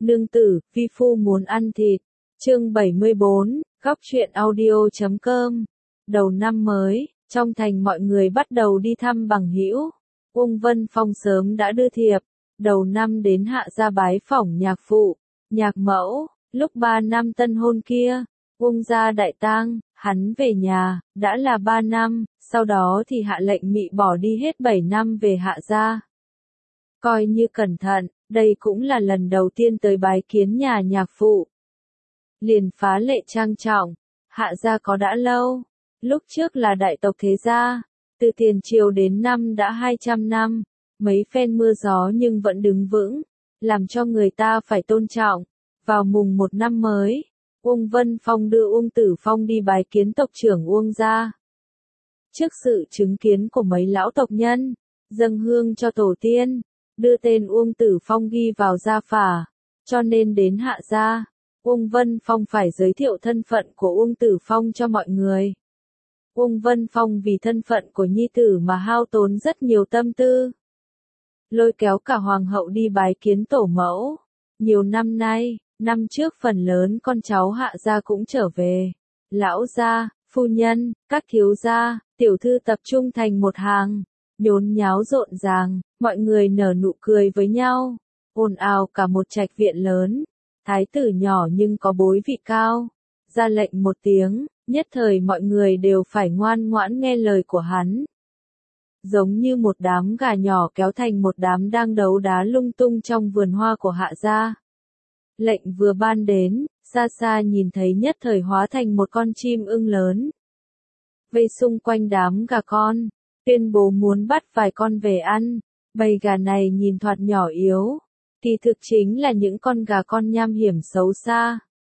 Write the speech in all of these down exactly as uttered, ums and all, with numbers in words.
Nương tử, vi phu muốn ăn thịt. Chương bảy mươi bốn, góc truyện audio chấm com. Đầu năm mới, trong thành mọi người bắt đầu đi thăm bằng hữu. Ung Vân Phong sớm đã đưa thiệp, đầu năm đến Hạ gia bái phỏng nhạc phụ, nhạc mẫu, lúc ba năm tân hôn kia, Ung gia đại tang, hắn về nhà, đã là ba năm, sau đó thì hạ lệnh mị bỏ đi hết bảy năm về Hạ gia. Coi như cẩn thận, đây cũng là lần đầu tiên tới bái kiến nhà nhạc phụ. Liền phá lệ trang trọng, Hạ gia có đã lâu, lúc trước là đại tộc thế gia, từ tiền triều đến năm đã hai trăm năm, mấy phen mưa gió nhưng vẫn đứng vững, làm cho người ta phải tôn trọng. Vào mùng một năm mới, Ung Vân Phong đưa Ung Tử Phong đi bái kiến tộc trưởng Uông gia. Trước sự chứng kiến của mấy lão tộc nhân, dâng hương cho tổ tiên, đưa tên Uông Tử Phong ghi vào gia phả, cho nên đến Hạ gia, Ung Vân Phong phải giới thiệu thân phận của Uông Tử Phong cho mọi người. Ung Vân Phong vì thân phận của nhi tử mà hao tốn rất nhiều tâm tư. Lôi kéo cả hoàng hậu đi bái kiến tổ mẫu. Nhiều năm nay, năm trước phần lớn con cháu Hạ gia cũng trở về. Lão gia, phu nhân, các thiếu gia, tiểu thư tập trung thành một hàng, nhốn nháo rộn ràng, mọi người nở nụ cười với nhau, ồn ào cả một trạch viện lớn. Thái tử nhỏ nhưng có bối vị cao, ra lệnh một tiếng, nhất thời mọi người đều phải ngoan ngoãn nghe lời của hắn. Giống như một đám gà nhỏ kéo thành một đám đang đấu đá lung tung trong vườn hoa của Hạ gia. Lệnh vừa ban đến, xa xa nhìn thấy nhất thời hóa thành một con chim ưng lớn. Vây xung quanh đám gà con, tuyên bố muốn bắt vài con về ăn. Bầy gà này nhìn thoạt nhỏ yếu, kỳ thực chính là những con gà con nham hiểm xấu xa.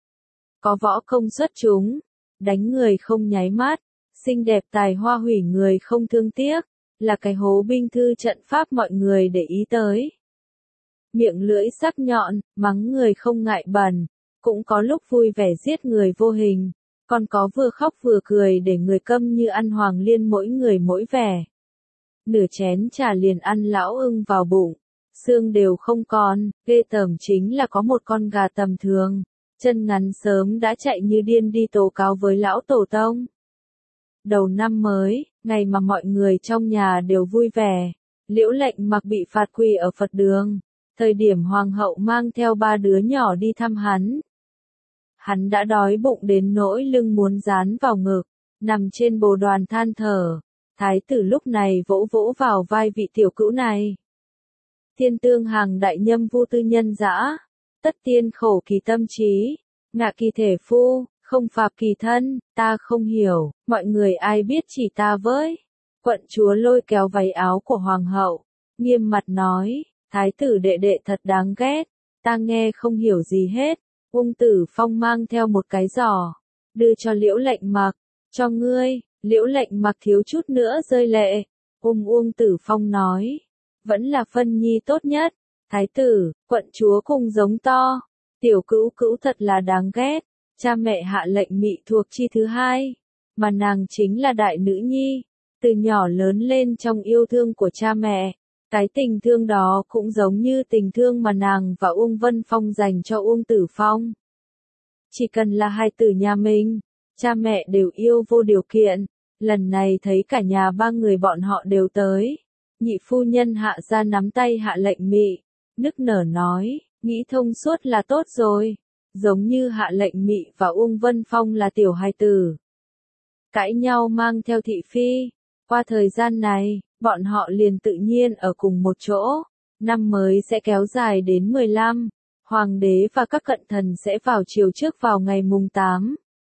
Có võ công xuất chúng, đánh người không nháy mắt, xinh đẹp tài hoa hủy người không thương tiếc, là cái hố binh thư trận pháp mọi người để ý tới. Miệng lưỡi sắc nhọn, mắng người không ngại bẩn, cũng có lúc vui vẻ giết người vô hình, còn có vừa khóc vừa cười để người câm như ăn hoàng liên mỗi người mỗi vẻ. Nửa chén trà liền ăn lão ưng vào bụng, xương đều không còn, ghê tởm chính là có một con gà tầm thường, chân ngắn sớm đã chạy như điên đi tố cáo với lão tổ tông. Đầu năm mới, ngày mà mọi người trong nhà đều vui vẻ, Liễu Lệnh Mặc bị phạt quỳ ở Phật đường, thời điểm hoàng hậu mang theo ba đứa nhỏ đi thăm hắn. Hắn đã đói bụng đến nỗi lưng muốn dán vào ngực, nằm trên bồ đoàn than thở. Thái tử lúc này vỗ vỗ vào vai vị tiểu cữu này. Thiên tương hàng đại nhâm vu tư nhân dã, tất tiên khổ kỳ tâm trí, ngạ kỳ thể phu, không phạp kỳ thân, ta không hiểu, mọi người ai biết chỉ ta với. Quận chúa lôi kéo váy áo của hoàng hậu, nghiêm mặt nói, thái tử đệ đệ thật đáng ghét, ta nghe không hiểu gì hết. Ung Tử Phong mang theo một cái giỏ, đưa cho Liễu Lệnh Mặc, cho ngươi. Liễu Lệnh Mặc thiếu chút nữa rơi lệ. Ung Uông Tử Phong nói, vẫn là phân nhi tốt nhất. Thái tử, quận chúa cùng giống to. Tiểu cữu cữu thật là đáng ghét. Cha mẹ hạ lệnh mị thuộc chi thứ hai, mà nàng chính là đại nữ nhi. Từ nhỏ lớn lên trong yêu thương của cha mẹ. Cái tình thương đó cũng giống như tình thương mà nàng và Uông Vân Phong dành cho Uông Tử Phong. Chỉ cần là hai tử nhà mình, cha mẹ đều yêu vô điều kiện. Lần này thấy cả nhà ba người bọn họ đều tới. Nhị phu nhân Hạ gia nắm tay hạ lệnh mị, nức nở nói, nghĩ thông suốt là tốt rồi. Giống như hạ lệnh mị và Uông Vân Phong là tiểu hài tử. Cãi nhau mang theo thị phi. Qua thời gian này, bọn họ liền tự nhiên ở cùng một chỗ. Năm mới sẽ kéo dài đến mười lăm. Hoàng đế và các cận thần sẽ vào triều trước vào ngày mùng tám.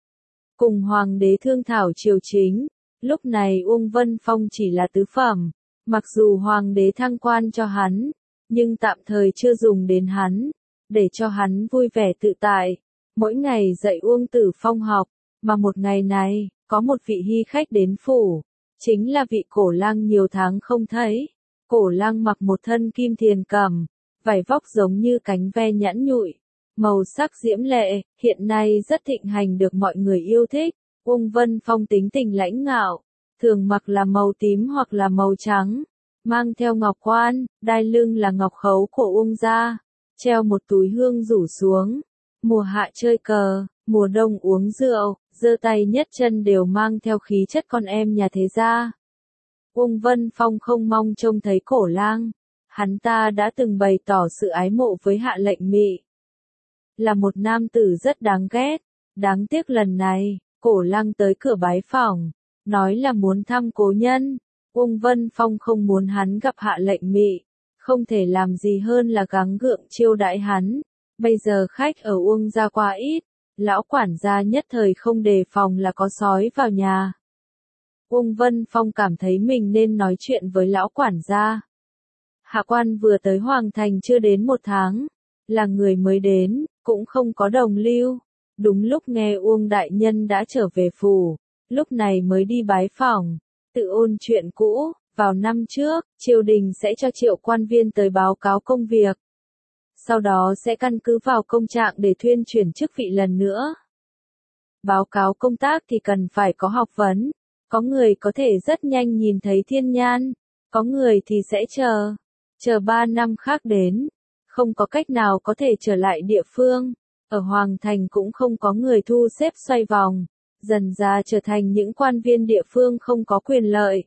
Cùng hoàng đế thương thảo triều chính. Lúc này Uông Vân Phong chỉ là tứ phẩm, mặc dù hoàng đế thăng quan cho hắn, nhưng tạm thời chưa dùng đến hắn, để cho hắn vui vẻ tự tại. Mỗi ngày dạy Uông Tử Phong học, mà một ngày này, có một vị hy khách đến phủ, chính là vị cổ lang nhiều tháng không thấy. Cổ lang mặc một thân kim thiền cẩm, vải vóc giống như cánh ve nhẵn nhụi, màu sắc diễm lệ, hiện nay rất thịnh hành được mọi người yêu thích. Uông Vân Phong tính tình lãnh ngạo, thường mặc là màu tím hoặc là màu trắng, mang theo ngọc quan, đai lưng là ngọc khấu của Uông gia, treo một túi hương rủ xuống. Mùa hạ chơi cờ, mùa đông uống rượu, giơ tay nhất chân đều mang theo khí chất con em nhà thế gia. Uông Vân Phong không mong trông thấy Cổ Lang. Hắn ta đã từng bày tỏ sự ái mộ với Hạ Lệnh Mị. Là một nam tử rất đáng ghét. Đáng tiếc lần này, Cổ Lang tới cửa bái phỏng, nói là muốn thăm cố nhân. Uông Vân Phong không muốn hắn gặp Hạ Lệnh Mị, không thể làm gì hơn là gắng gượng chiêu đãi hắn. Bây giờ khách ở Uông gia quá ít, lão quản gia nhất thời không đề phòng là có sói vào nhà. Uông Vân Phong cảm thấy mình nên nói chuyện với lão quản gia. Hạ quan vừa tới Hoàng Thành chưa đến một tháng, là người mới đến, cũng không có đồng lưu. Đúng lúc nghe Uông đại nhân đã trở về phủ, lúc này mới đi bái phỏng, tự ôn chuyện cũ. Vào năm trước, triều đình sẽ cho triệu quan viên tới báo cáo công việc. Sau đó sẽ căn cứ vào công trạng để thuyên chuyển chức vị lần nữa. Báo cáo công tác thì cần phải có học vấn, có người có thể rất nhanh nhìn thấy thiên nhan, có người thì sẽ chờ, chờ ba năm khác đến, không có cách nào có thể trở lại địa phương, ở Hoàng Thành cũng không có người thu xếp xoay vòng, dần ra trở thành những quan viên địa phương không có quyền lợi.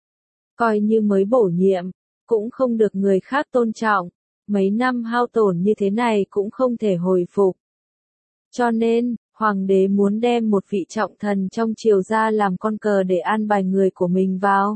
Coi như mới bổ nhiệm, cũng không được người khác tôn trọng. Mấy năm hao tổn như thế này cũng không thể hồi phục. Cho nên, hoàng đế muốn đem một vị trọng thần trong triều ra làm con cờ để an bài người của mình vào.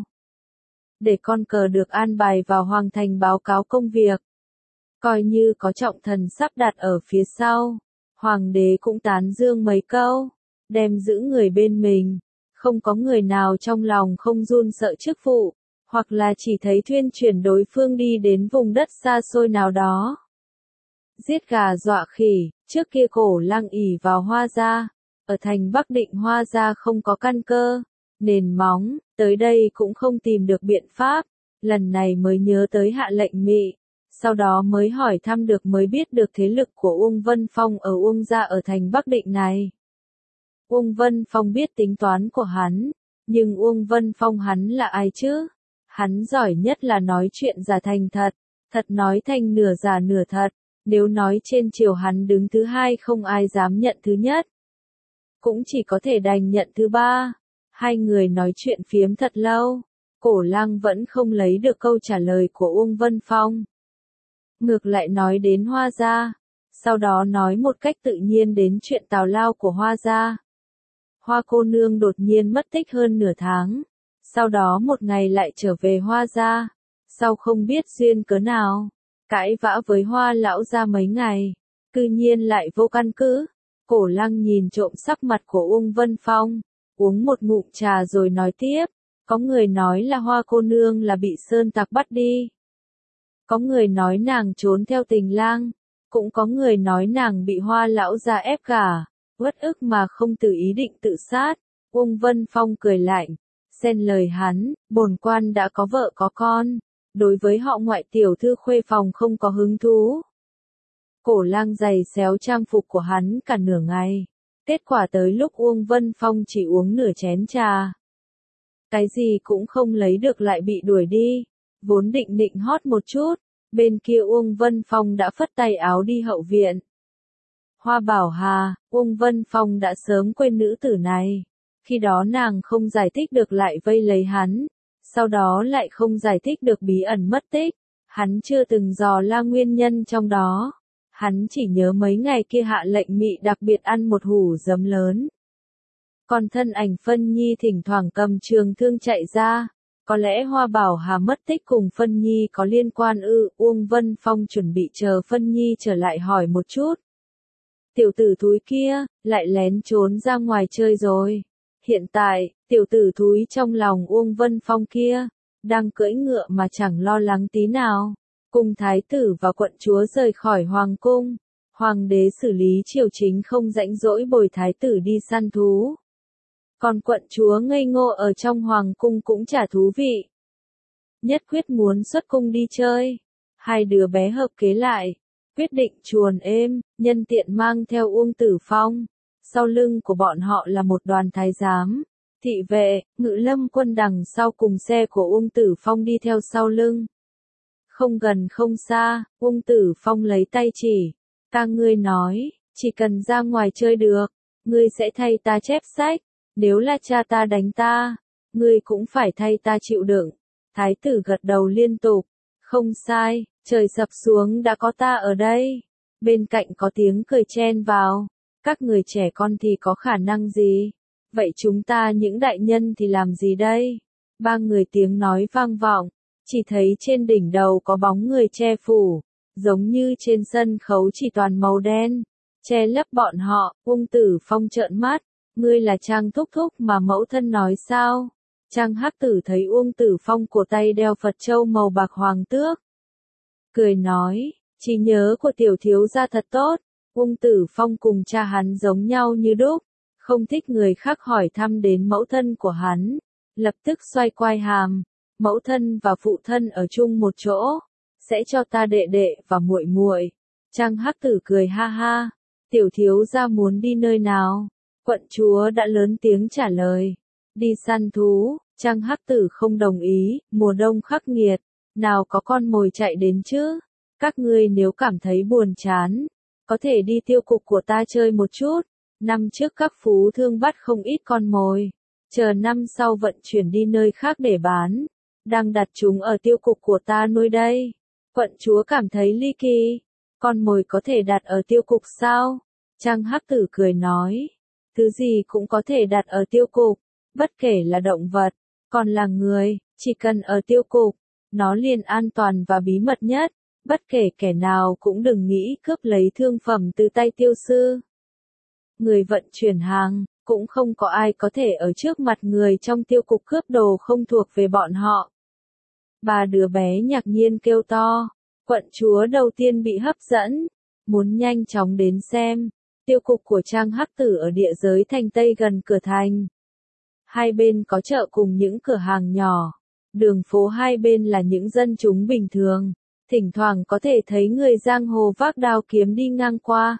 Để con cờ được an bài vào Hoàng Thành báo cáo công việc. Coi như có trọng thần sắp đặt ở phía sau, hoàng đế cũng tán dương mấy câu, đem giữ người bên mình. Không có người nào trong lòng không run sợ chức vụ, hoặc là chỉ thấy thuyên chuyển đối phương đi đến vùng đất xa xôi nào đó. Giết gà dọa khỉ, trước kia Cổ Lang ỷ vào Hoa gia, ở thành Bắc Định Hoa gia không có căn cơ, nền móng, tới đây cũng không tìm được biện pháp, lần này mới nhớ tới Hạ Lệnh Mị, sau đó mới hỏi thăm được mới biết được thế lực của Uông Vân Phong ở Uông gia ở thành Bắc Định này. Uông Vân Phong biết tính toán của hắn, nhưng Uông Vân Phong hắn là ai chứ? Hắn giỏi nhất là nói chuyện giả thành thật, thật nói thành nửa giả nửa thật, nếu nói trên triều hắn đứng thứ hai không ai dám nhận thứ nhất. Cũng chỉ có thể đành nhận thứ ba. Hai người nói chuyện phiếm thật lâu, Cổ Lang vẫn không lấy được câu trả lời của Uông Vân Phong. Ngược lại nói đến Hoa gia, sau đó nói một cách tự nhiên đến chuyện tào lao của Hoa gia. Hoa cô nương đột nhiên mất tích hơn nửa tháng. Sau đó một ngày lại trở về Hoa gia, sau không biết duyên cớ nào, cãi vã với Hoa lão gia mấy ngày, cư nhiên lại vô căn cứ. Cổ Lang nhìn trộm sắc mặt của Uông Vân Phong, uống một ngụm trà rồi nói tiếp, có người nói là Hoa cô nương là bị sơn tặc bắt đi. Có người nói nàng trốn theo tình lang, cũng có người nói nàng bị Hoa lão gia ép gả, uất ức mà không từ ý định tự sát. Uông Vân Phong cười lạnh. Xen lời hắn, bổn quan đã có vợ có con, đối với họ ngoại tiểu thư khuê phòng không có hứng thú. Cổ Lang giày xéo trang phục của hắn cả nửa ngày, kết quả tới lúc Uông Vân Phong chỉ uống nửa chén trà. Cái gì cũng không lấy được lại bị đuổi đi, vốn định định hót một chút, bên kia Uông Vân Phong đã phất tay áo đi hậu viện. Hoa Bảo Hà, Uông Vân Phong đã sớm quên nữ tử này. Khi đó nàng không giải thích được lại vây lấy hắn, sau đó lại không giải thích được bí ẩn mất tích, hắn chưa từng dò la nguyên nhân trong đó, hắn chỉ nhớ mấy ngày kia Hạ Lệnh Mị đặc biệt ăn một hủ giấm lớn. Còn thân ảnh Phân Nhi thỉnh thoảng cầm trường thương chạy ra, có lẽ Hoa Bảo Hà mất tích cùng Phân Nhi có liên quan ư. Uông Vân Phong chuẩn bị chờ Phân Nhi trở lại hỏi một chút. Tiểu tử thúi kia, lại lén trốn ra ngoài chơi rồi. Hiện tại, tiểu tử thúi trong lòng Uông Vân Phong kia, đang cưỡi ngựa mà chẳng lo lắng tí nào. Cùng thái tử và quận chúa rời khỏi hoàng cung, hoàng đế xử lý triều chính không rãnh rỗi bồi thái tử đi săn thú. Còn quận chúa ngây ngô ở trong hoàng cung cũng chả thú vị. Nhất quyết muốn xuất cung đi chơi. Hai đứa bé hợp kế lại, quyết định chuồn êm, nhân tiện mang theo Uông Tử Phong. Sau lưng của bọn họ là một đoàn thái giám, thị vệ, ngự lâm quân đằng sau cùng xe của Uông Tử Phong đi theo sau lưng. Không gần không xa, Ung Tử Phong lấy tay chỉ. Ta ngươi nói, chỉ cần ra ngoài chơi được, ngươi sẽ thay ta chép sách. Nếu là cha ta đánh ta, ngươi cũng phải thay ta chịu đựng. Thái tử gật đầu liên tục. Không sai, trời sập xuống đã có ta ở đây. Bên cạnh có tiếng cười chen vào. Các người trẻ con thì có khả năng gì? Vậy chúng ta những đại nhân thì làm gì đây? Ba người tiếng nói vang vọng. Chỉ thấy trên đỉnh đầu có bóng người che phủ. Giống như trên sân khấu chỉ toàn màu đen. Che lấp bọn họ, Ung Tử Phong trợn mắt. Ngươi là Trang thúc thúc mà mẫu thân nói sao? Trang Hắc Tử thấy Uông Tử Phong cổ tay đeo Phật châu màu bạc hoàng tước. Cười nói, trí nhớ của tiểu thiếu gia thật tốt. Uông Tử Phong cùng cha hắn giống nhau như đúc. Không thích người khác hỏi thăm đến mẫu thân của hắn. Lập tức xoay quai hàm. Mẫu thân và phụ thân ở chung một chỗ. Sẽ cho ta đệ đệ và muội muội. Trang Hắc Tử cười ha ha. Tiểu thiếu gia muốn đi nơi nào? Quận chúa đã lớn tiếng trả lời. Đi săn thú. Trang Hắc Tử không đồng ý, mùa đông khắc nghiệt, nào có con mồi chạy đến chứ? Các ngươi nếu cảm thấy buồn chán, có thể đi tiêu cục của ta chơi một chút. Năm trước các phú thương bắt không ít con mồi, chờ năm sau vận chuyển đi nơi khác để bán, đang đặt chúng ở tiêu cục của ta nuôi đây. Quận chúa cảm thấy ly kỳ, con mồi có thể đặt ở tiêu cục sao? Trang Hắc Tử cười nói, thứ gì cũng có thể đặt ở tiêu cục, bất kể là động vật, còn là người, chỉ cần ở tiêu cục, nó liền an toàn và bí mật nhất, bất kể kẻ nào cũng đừng nghĩ cướp lấy thương phẩm từ tay tiêu sư. Người vận chuyển hàng, cũng không có ai có thể ở trước mặt người trong tiêu cục cướp đồ không thuộc về bọn họ. Ba đứa bé ngạc nhiên kêu to, quận chúa đầu tiên bị hấp dẫn, muốn nhanh chóng đến xem. Tiêu cục của Trang Hắc Tử ở địa giới thành Tây gần cửa thành. Hai bên có chợ cùng những cửa hàng nhỏ. Đường phố hai bên là những dân chúng bình thường. Thỉnh thoảng có thể thấy người giang hồ vác đao kiếm đi ngang qua.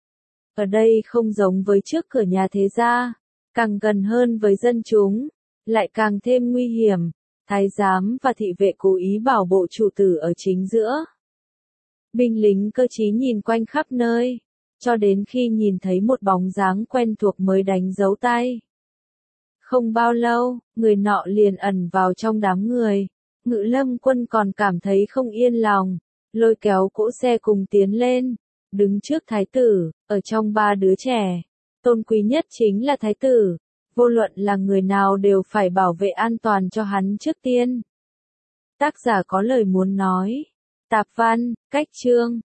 Ở đây không giống với trước cửa nhà thế gia. Càng gần hơn với dân chúng, lại càng thêm nguy hiểm. Thái giám và thị vệ cố ý bảo bộ chủ tử ở chính giữa. Binh lính cơ trí nhìn quanh khắp nơi. Cho đến khi nhìn thấy một bóng dáng quen thuộc mới đánh dấu tay. Không bao lâu, người nọ liền ẩn vào trong đám người. Ngự Lâm Quân còn cảm thấy không yên lòng, lôi kéo cỗ xe cùng tiến lên, đứng trước thái tử, ở trong ba đứa trẻ. Tôn quý nhất chính là thái tử, vô luận là người nào đều phải bảo vệ an toàn cho hắn trước tiên. Tác giả có lời muốn nói. Tạp văn, cách chương.